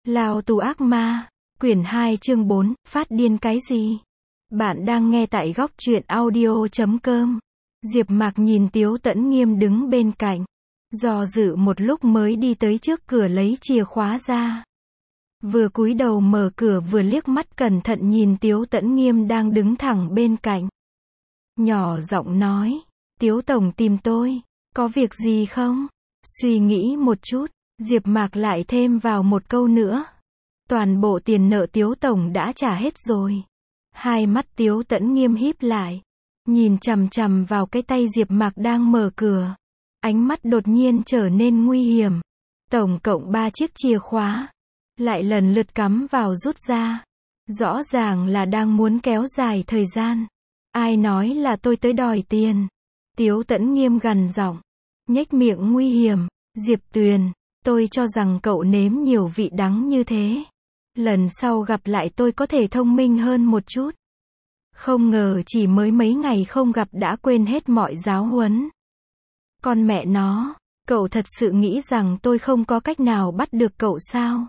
Lao tù ác ma, quyển 2 chương 4, phát điên cái gì? Bạn đang nghe tại góc truyện audio.com. Diệp Mạc nhìn Tiếu Tẫn Nghiêm đứng bên cạnh, do dự một lúc mới đi tới trước cửa lấy chìa khóa ra. Vừa cúi đầu mở cửa vừa liếc mắt cẩn thận nhìn Tiếu Tẫn Nghiêm đang đứng thẳng bên cạnh. Nhỏ giọng nói, Tiếu Tổng tìm tôi, có việc gì không? Suy nghĩ một chút, Diệp Mạc lại thêm vào một câu nữa. Toàn bộ tiền nợ Tiếu Tổng đã trả hết rồi. Hai mắt Tiếu Tẫn Nghiêm híp lại, nhìn chằm chằm vào cái tay Diệp Mạc đang mở cửa. Ánh mắt đột nhiên trở nên nguy hiểm. Tổng cộng 3 chiếc chìa khóa, lại lần lượt cắm vào rút ra. Rõ ràng là đang muốn kéo dài thời gian. Ai nói là tôi tới đòi tiền? Tiếu Tẫn Nghiêm gằn giọng, nhếch miệng nguy hiểm. Diệp Tuyền, tôi cho rằng cậu nếm nhiều vị đắng như thế. Lần sau gặp lại tôi có thể thông minh hơn một chút. Không ngờ chỉ mới mấy ngày không gặp đã quên hết mọi giáo huấn. Con mẹ nó, cậu thật sự nghĩ rằng tôi không có cách nào bắt được cậu sao?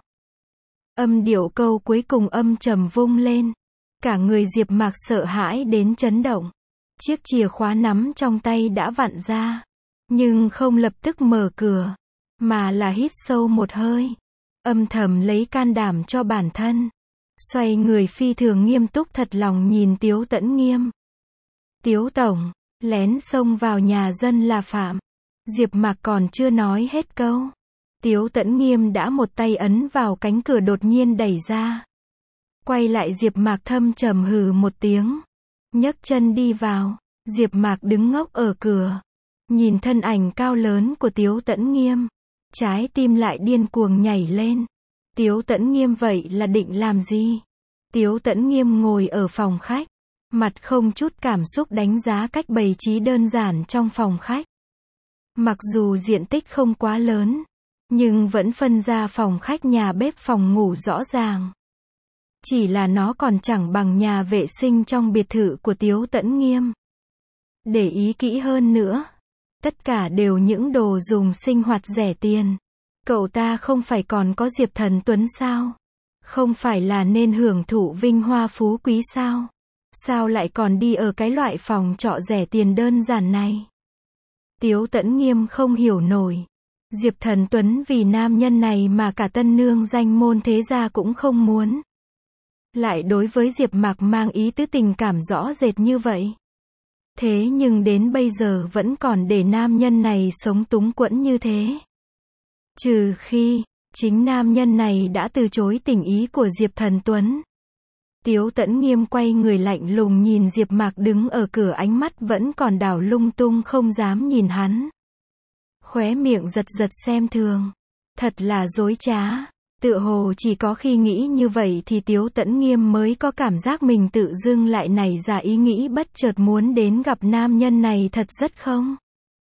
Âm điệu câu cuối cùng âm trầm vung lên. Cả người Diệp Mạc sợ hãi đến chấn động. Chiếc chìa khóa nắm trong tay đã vặn ra, nhưng không lập tức mở cửa, mà là hít sâu một hơi, âm thầm lấy can đảm cho bản thân. Xoay người phi thường nghiêm túc thật lòng nhìn Tiếu Tẫn Nghiêm. Tiếu Tổng, lén xông vào nhà dân là phạm. Diệp Mạc còn chưa nói hết câu, Tiếu Tẫn Nghiêm đã một tay ấn vào cánh cửa đột nhiên đẩy ra. Quay lại Diệp Mạc thâm trầm hừ một tiếng, nhấc chân đi vào. Diệp Mạc đứng ngốc ở cửa, nhìn thân ảnh cao lớn của Tiếu Tẫn Nghiêm, trái tim lại điên cuồng nhảy lên. Tiếu Tẫn Nghiêm vậy là định làm gì? Tiếu Tẫn Nghiêm ngồi ở phòng khách, mặt không chút cảm xúc đánh giá cách bày trí đơn giản trong phòng khách. Mặc dù diện tích không quá lớn, nhưng vẫn phân ra phòng khách, nhà bếp, phòng ngủ rõ ràng. Chỉ là nó còn chẳng bằng nhà vệ sinh trong biệt thự của Tiếu Tẫn Nghiêm. Để ý kỹ hơn nữa, tất cả đều những đồ dùng sinh hoạt rẻ tiền. Cậu ta không phải còn có Diệp Thần Tuấn sao? Không phải là nên hưởng thụ vinh hoa phú quý sao? Sao lại còn đi ở cái loại phòng trọ rẻ tiền đơn giản này? Tiếu Tẫn Nghiêm không hiểu nổi. Diệp Thần Tuấn vì nam nhân này mà cả tân nương danh môn thế gia cũng không muốn. Lại đối với Diệp Mạc mang ý tứ tình cảm rõ rệt như vậy. Thế nhưng đến bây giờ vẫn còn để nam nhân này sống túng quẫn như thế. Trừ khi, chính nam nhân này đã từ chối tình ý của Diệp Thần Tuấn. Tiếu Tẫn Nghiêm quay người lạnh lùng nhìn Diệp Mạc đứng ở cửa, ánh mắt vẫn còn đảo lung tung không dám nhìn hắn. Khóe miệng giật giật xem thường. Thật là dối trá. Tựa hồ chỉ có khi nghĩ như vậy thì Tiếu Tẫn Nghiêm mới có cảm giác mình tự dưng lại nảy ra ý nghĩ bất chợt muốn đến gặp nam nhân này thật rất không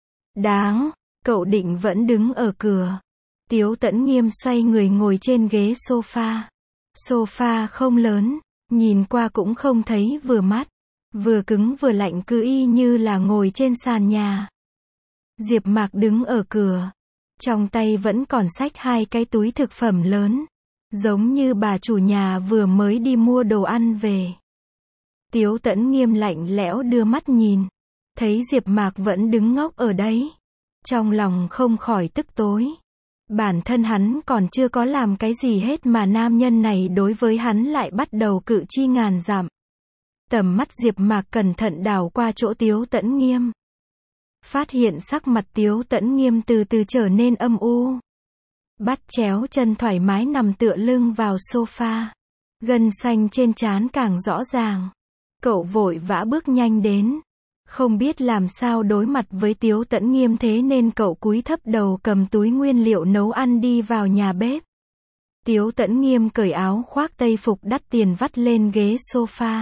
đáng. Cậu định vẫn đứng ở cửa. Tiếu Tẫn Nghiêm xoay người ngồi trên ghế sofa. Sofa không lớn, nhìn qua cũng không thấy vừa mắt, vừa cứng vừa lạnh, cứ y như là ngồi trên sàn nhà. Diệp Mạc đứng ở cửa, trong tay vẫn còn xách 2 cái túi thực phẩm lớn, giống như bà chủ nhà vừa mới đi mua đồ ăn về. Tiếu Tẫn Nghiêm lạnh lẽo đưa mắt nhìn, thấy Diệp Mạc vẫn đứng ngốc ở đấy, trong lòng không khỏi tức tối. Bản thân hắn còn chưa có làm cái gì hết mà nam nhân này đối với hắn lại bắt đầu cự chi ngàn dặm. Tầm mắt Diệp Mạc cẩn thận đảo qua chỗ Tiếu Tẫn Nghiêm, phát hiện sắc mặt Tiếu Tẫn Nghiêm từ từ trở nên âm u. Bắt chéo chân thoải mái nằm tựa lưng vào sofa, gân xanh trên trán càng rõ ràng. Cậu vội vã bước nhanh đến, không biết làm sao đối mặt với Tiếu Tẫn Nghiêm, thế nên cậu cúi thấp đầu cầm túi nguyên liệu nấu ăn đi vào nhà bếp. Tiếu Tẫn Nghiêm cởi áo khoác tây phục đắt tiền vắt lên ghế sofa,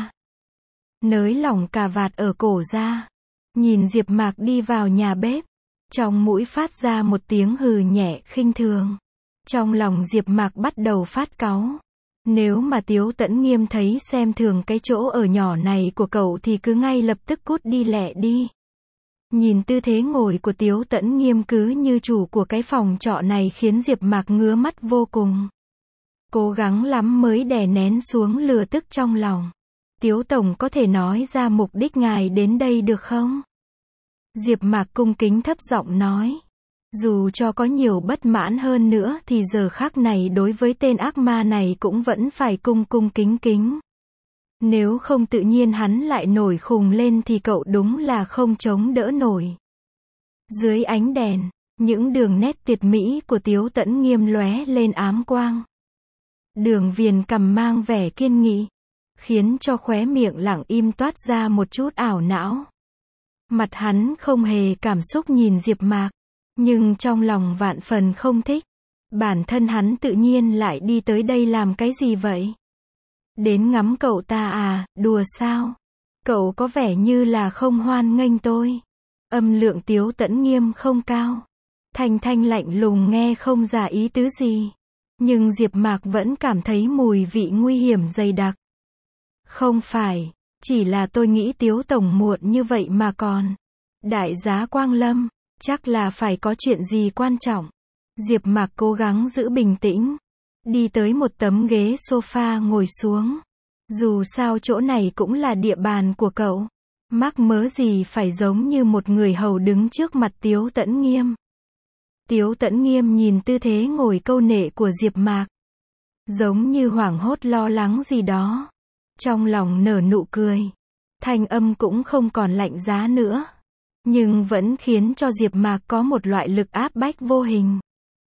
nới lỏng cà vạt ở cổ ra, nhìn Diệp Mạc đi vào nhà bếp, trong mũi phát ra một tiếng hừ nhẹ khinh thường. Trong lòng Diệp Mạc bắt đầu phát cáu. Nếu mà Tiếu Tẫn Nghiêm thấy xem thường cái chỗ ở nhỏ này của cậu thì cứ ngay lập tức cút đi lẹ đi. Nhìn tư thế ngồi của Tiếu Tẫn Nghiêm cứ như chủ của cái phòng trọ này khiến Diệp Mạc ngứa mắt vô cùng. cố gắng lắm mới đè nén xuống lửa tức trong lòng. Tiếu tổng có thể nói ra mục đích ngài đến đây được không? Diệp Mạc cung kính thấp giọng nói. Dù cho có nhiều bất mãn hơn nữa thì giờ khắc này đối với tên ác ma này cũng vẫn phải cung cung kính kính. Nếu không tự nhiên hắn lại nổi khùng lên thì cậu đúng là không chống đỡ nổi. Dưới ánh đèn, những đường nét tuyệt mỹ của Tiếu Tẫn Nghiêm lóe lên ám quang. Đường viền cằm mang vẻ kiên nghị, khiến cho khóe miệng lặng im toát ra một chút ảo não. Mặt hắn không hề cảm xúc nhìn Diệp Mạc, nhưng trong lòng vạn phần không thích. Bản thân hắn tự nhiên lại đi tới đây làm cái gì vậy? Đến ngắm cậu ta à, đùa sao? Cậu có vẻ như là không hoan nghênh tôi. Âm lượng Tiếu Tẫn Nghiêm không cao. Thanh thanh lạnh lùng nghe không ra ý tứ gì. Nhưng Diệp Mạc vẫn cảm thấy mùi vị nguy hiểm dày đặc. Không phải, chỉ là tôi nghĩ Tiếu tổng muộn như vậy mà còn. Đại giá Quang Lâm, chắc là phải có chuyện gì quan trọng. Diệp Mạc cố gắng giữ bình tĩnh. Đi tới một tấm ghế sofa ngồi xuống. Dù sao chỗ này cũng là địa bàn của cậu. Mắc mớ gì phải giống như một người hầu đứng trước mặt Tiếu Tẫn Nghiêm. Tiếu Tẫn Nghiêm nhìn tư thế ngồi câu nệ của Diệp Mạc. Giống như hoảng hốt lo lắng gì đó. Trong lòng nở nụ cười. Thanh âm cũng không còn lạnh giá nữa. Nhưng vẫn khiến cho Diệp Mạc có một loại lực áp bách vô hình.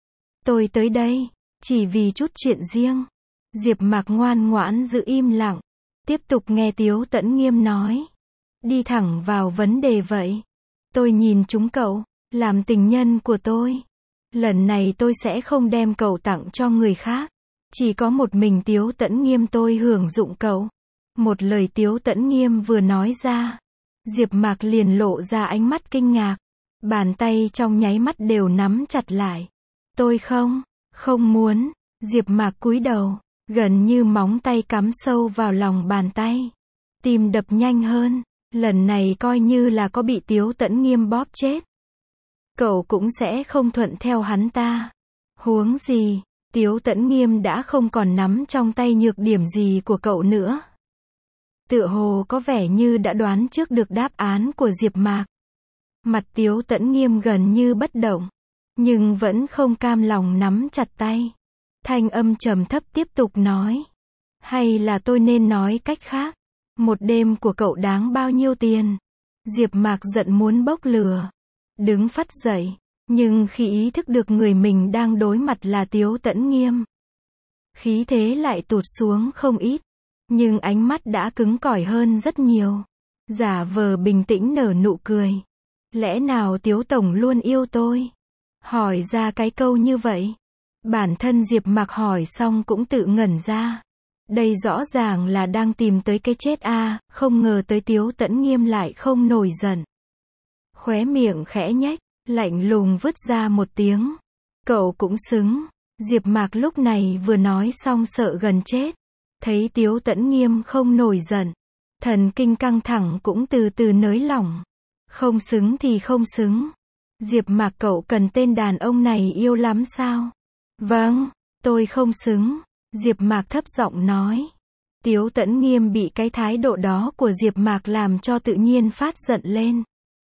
Tôi tới đây, chỉ vì chút chuyện riêng. Diệp Mạc ngoan ngoãn giữ im lặng. Tiếp tục nghe Tiếu Tẫn Nghiêm nói. Đi thẳng vào vấn đề vậy. Tôi nhìn chúng cậu, làm tình nhân của tôi. Lần này tôi sẽ không đem cậu tặng cho người khác. Chỉ có một mình Tiếu Tẫn Nghiêm tôi hưởng dụng cậu. Một lời Tiếu Tẫn Nghiêm vừa nói ra. Diệp Mạc liền lộ ra ánh mắt kinh ngạc. Bàn tay trong nháy mắt đều nắm chặt lại. Tôi không muốn. Diệp Mạc cúi đầu, gần như móng tay cắm sâu vào lòng bàn tay. Tim đập nhanh hơn, lần này coi như là có bị Tiếu Tẫn Nghiêm bóp chết. Cậu cũng sẽ không thuận theo hắn ta. Huống gì, Tiếu Tẫn Nghiêm đã không còn nắm trong tay nhược điểm gì của cậu nữa. Tựa hồ có vẻ như đã đoán trước được đáp án của Diệp Mạc. Mặt Tiếu Tẫn Nghiêm gần như bất động, nhưng vẫn không cam lòng nắm chặt tay. Thanh âm trầm thấp tiếp tục nói. Hay là tôi nên nói cách khác? Một đêm của cậu đáng bao nhiêu tiền? Diệp Mạc giận muốn bốc lửa. Đứng phắt dậy. Nhưng khi ý thức được người mình đang đối mặt là Tiếu Tẫn Nghiêm, khí thế lại tụt xuống không ít. Nhưng ánh mắt đã cứng cỏi hơn rất nhiều. Giả vờ bình tĩnh nở nụ cười. Lẽ nào Tiếu tổng luôn yêu tôi? Hỏi ra cái câu như vậy. Bản thân Diệp Mạc hỏi xong cũng tự ngẩn ra. Đây rõ ràng là đang tìm tới cái chết a, không ngờ tới Tiếu Tẫn Nghiêm lại không nổi giận. Khóe miệng khẽ nhếch, lạnh lùng vứt ra một tiếng. Cậu cũng xứng. Diệp Mạc lúc này vừa nói xong sợ gần chết. Thấy Tiếu Tẫn Nghiêm không nổi giận, thần kinh căng thẳng cũng từ từ nới lỏng. Không xứng thì không xứng. Diệp Mạc cậu cần tên đàn ông này yêu lắm sao? Vâng, tôi không xứng. Diệp Mạc thấp giọng nói. Tiếu Tẫn Nghiêm bị cái thái độ đó của Diệp Mạc làm cho tự nhiên phát giận lên.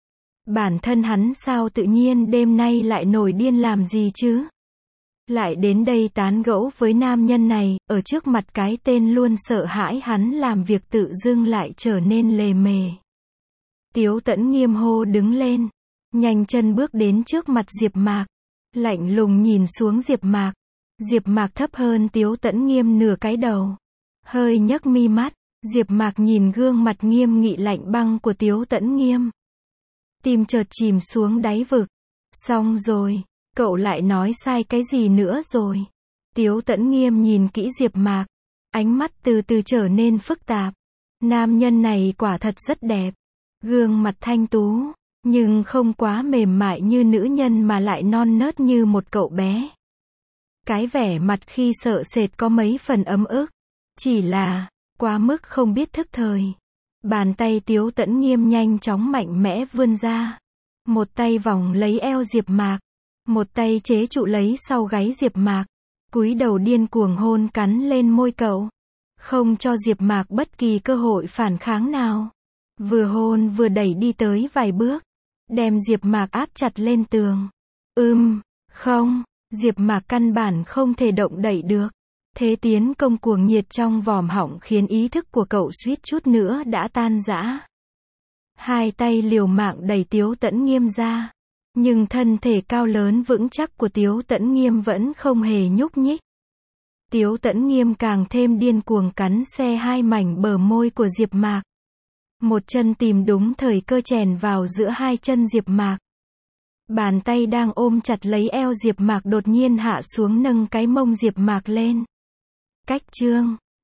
Bản thân hắn sao tự nhiên đêm nay lại nổi điên làm gì chứ? Lại đến đây tán gẫu với nam nhân này, ở trước mặt cái tên luôn sợ hãi hắn làm việc tự dưng lại trở nên lề mề. Tiếu Tẫn Nghiêm hô đứng lên, nhanh chân bước đến trước mặt Diệp Mạc, lạnh lùng nhìn xuống Diệp Mạc. Diệp Mạc thấp hơn Tiếu Tẫn Nghiêm nửa cái đầu, hơi nhấc mi mắt. Diệp Mạc nhìn gương mặt nghiêm nghị lạnh băng của Tiếu Tẫn Nghiêm, tim chợt chìm xuống đáy vực. Xong rồi, cậu lại nói sai cái gì nữa rồi? Tiếu Tẫn Nghiêm nhìn kỹ Diệp Mạc, ánh mắt từ từ trở nên phức tạp. Nam nhân này quả thật rất đẹp, gương mặt thanh tú, nhưng không quá mềm mại như nữ nhân mà lại non nớt như một cậu bé. Cái vẻ mặt khi sợ sệt có mấy phần ấm ức, chỉ là quá mức không biết thức thời. Bàn tay Tiếu Tẫn Nghiêm nhanh chóng mạnh mẽ vươn ra, một tay vòng lấy eo Diệp Mạc, một tay chế trụ lấy sau gáy Diệp Mạc. cúi đầu điên cuồng hôn cắn lên môi cậu, không cho Diệp Mạc bất kỳ cơ hội phản kháng nào. Vừa hôn vừa đẩy đi tới vài bước, đem Diệp Mạc áp chặt lên tường. Không, Diệp Mạc căn bản không thể động đậy được. Thế tiến công cuồng nhiệt trong vòm họng khiến ý thức của cậu suýt chút nữa đã tan rã. Hai tay liều mạng đẩy Tiếu Tẫn Nghiêm ra, nhưng thân thể cao lớn vững chắc của Tiếu Tẫn Nghiêm vẫn không hề nhúc nhích. Tiếu Tẫn Nghiêm càng thêm điên cuồng cắn xé hai mảnh bờ môi của Diệp Mạc. Một chân tìm đúng thời cơ chèn vào giữa hai chân Diệp Mạc. Bàn tay đang ôm chặt lấy eo Diệp Mạc đột nhiên hạ xuống nâng cái mông Diệp Mạc lên. Cách chương